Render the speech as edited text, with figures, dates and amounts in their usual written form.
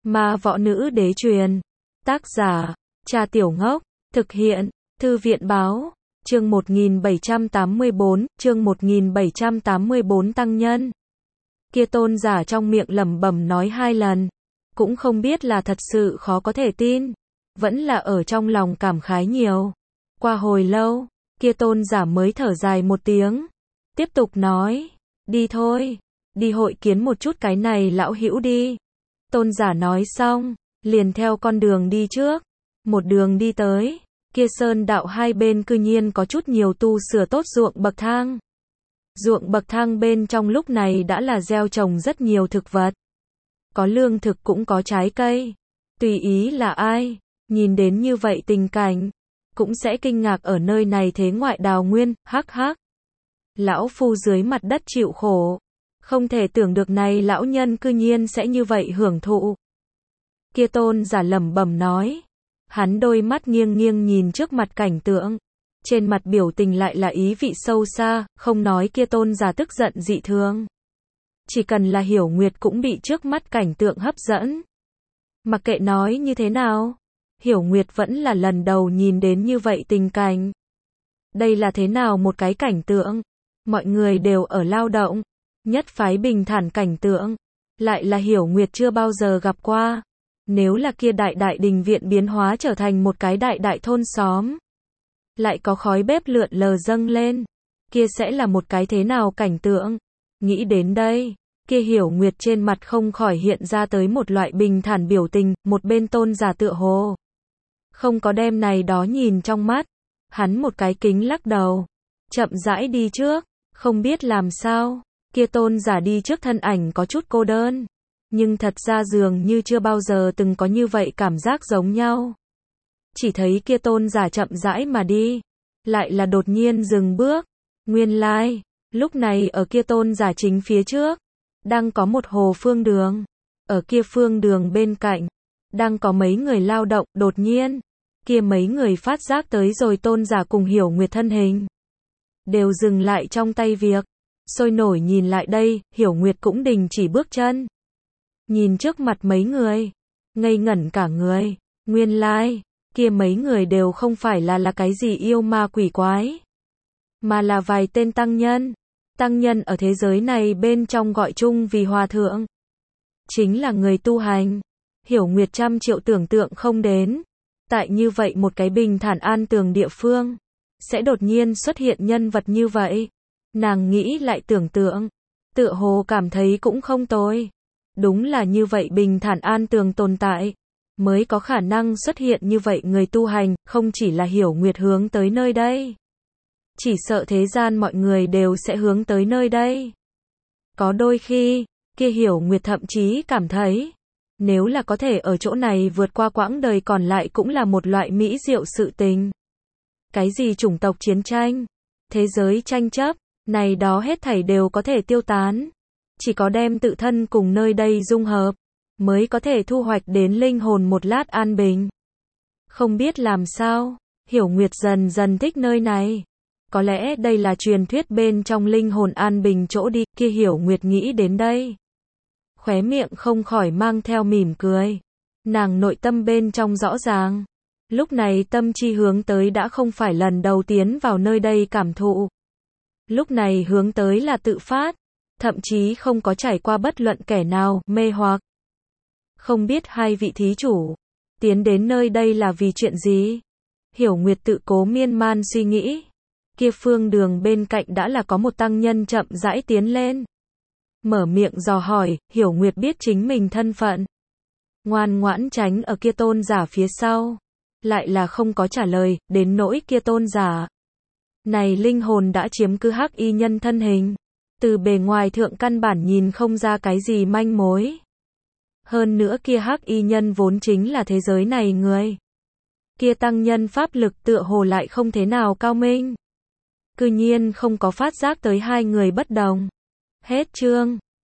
Ma võ nữ đế truyền. Tác giả, Cha Tiểu Ngốc. Thực hiện, Thư viện báo. Chương 1784, chương 1784 tăng nhân. Kia tôn giả trong miệng lẩm bẩm nói 2 lần. Cũng không biết là thật sự khó có thể tin. Vẫn là ở trong lòng cảm khái nhiều. Qua hồi lâu, kia tôn giả mới thở dài một tiếng. Tiếp tục nói, đi thôi, đi hội kiến một chút cái này lão hữu đi. Tôn giả nói xong, liền theo con đường đi trước. Một đường đi tới, kia sơn đạo hai bên cư nhiên có chút nhiều tu sửa tốt ruộng bậc thang. Ruộng bậc thang bên trong lúc này đã là gieo trồng rất nhiều thực vật. Có lương thực cũng có trái cây. Tùy ý là ai, nhìn đến như vậy tình cảnh, cũng sẽ kinh ngạc ở nơi này thế ngoại đào nguyên, hắc hắc. Lão phu dưới mặt đất chịu khổ. Không thể tưởng được này lão nhân cư nhiên sẽ như vậy hưởng thụ. Kia tôn giả lẩm bẩm nói. Hắn đôi mắt nghiêng nghiêng nhìn trước mặt cảnh tượng. Trên mặt biểu tình lại là ý vị sâu xa, không nói kia tôn giả tức giận dị thường. Chỉ cần là Hiểu Nguyệt cũng bị trước mắt cảnh tượng hấp dẫn. Mặc kệ nói như thế nào, Hiểu Nguyệt vẫn là lần đầu nhìn đến như vậy tình cảnh. Đây là thế nào một cái cảnh tượng? Mọi người đều ở lao động, nhất phái bình thản cảnh tượng, lại là Hiểu Nguyệt chưa bao giờ gặp qua. Nếu là kia đại đại đình viện biến hóa trở thành một cái đại đại thôn xóm, lại có khói bếp lượn lờ dâng lên, kia sẽ là một cái thế nào cảnh tượng? Nghĩ đến đây, kia Hiểu Nguyệt trên mặt không khỏi hiện ra tới một loại bình thản biểu tình, một bên tôn giả tựa hồ không có đem này đó nhìn trong mắt. Hắn một cái kính lắc đầu, chậm rãi đi trước, không biết làm sao, kia tôn giả đi trước thân ảnh có chút cô đơn, nhưng thật ra dường như chưa bao giờ từng có như vậy cảm giác giống nhau. Chỉ thấy kia tôn giả chậm rãi mà đi, lại là đột nhiên dừng bước. Nguyên lai, lúc này ở kia tôn giả chính phía trước, đang có một hồ phương đường. Ở kia phương đường bên cạnh, đang có mấy người lao động. Đột nhiên, kia mấy người phát giác tới rồi tôn giả cùng Hiểu Nguyệt thân hình, đều dừng lại trong tay việc, sôi nổi nhìn lại đây. Hiểu Nguyệt cũng đình chỉ bước chân, nhìn trước mặt mấy người, ngây ngẩn cả người. Nguyên lai, kia mấy người đều không phải là cái gì yêu ma quỷ quái, mà là vài tên tăng nhân. Tăng nhân ở thế giới này bên trong gọi chung vì hòa thượng, chính là người tu hành. Hiểu Nguyệt trăm triệu tưởng tượng không đến, tại như vậy một cái bình thản an tường địa phương, sẽ đột nhiên xuất hiện nhân vật như vậy. Nàng nghĩ lại tưởng tượng, tựa hồ cảm thấy cũng không tồi. Đúng là như vậy bình thản an tường tồn tại, mới có khả năng xuất hiện như vậy người tu hành. Không chỉ là Hiểu Nguyệt hướng tới nơi đây, chỉ sợ thế gian mọi người đều sẽ hướng tới nơi đây. Có đôi khi, kia Hiểu Nguyệt thậm chí cảm thấy, nếu là có thể ở chỗ này vượt qua quãng đời còn lại cũng là một loại mỹ diệu sự tình. Cái gì chủng tộc chiến tranh, thế giới tranh chấp, này đó hết thảy đều có thể tiêu tán. Chỉ có đem tự thân cùng nơi đây dung hợp, mới có thể thu hoạch đến linh hồn một lát an bình. Không biết làm sao, Hiểu Nguyệt dần dần thích nơi này. Có lẽ đây là truyền thuyết bên trong linh hồn an bình chỗ đi. Kia Hiểu Nguyệt nghĩ đến đây, khóe miệng không khỏi mang theo mỉm cười. Nàng nội tâm bên trong rõ ràng, lúc này tâm chi hướng tới đã không phải lần đầu tiến vào nơi đây cảm thụ. Lúc này hướng tới là tự phát, thậm chí không có trải qua bất luận kẻ nào mê hoặc. Không biết hai vị thí chủ tiến đến nơi đây là vì chuyện gì? Hiểu Nguyệt tự cố miên man suy nghĩ. Kia phương đường bên cạnh đã là có một tăng nhân chậm rãi tiến lên, mở miệng dò hỏi. Hiểu Nguyệt biết chính mình thân phận, ngoan ngoãn tránh ở kia tôn giả phía sau, lại là không có trả lời. Đến nỗi kia tôn giả này linh hồn đã chiếm cứ hắc y nhân thân hình, từ bề ngoài thượng căn bản nhìn không ra cái gì manh mối. Hơn nữa kia hắc y nhân vốn chính là thế giới này người. Kia tăng nhân pháp lực tựa hồ lại không thế nào cao minh, cư nhiên không có phát giác tới hai người bất đồng. Hết chương.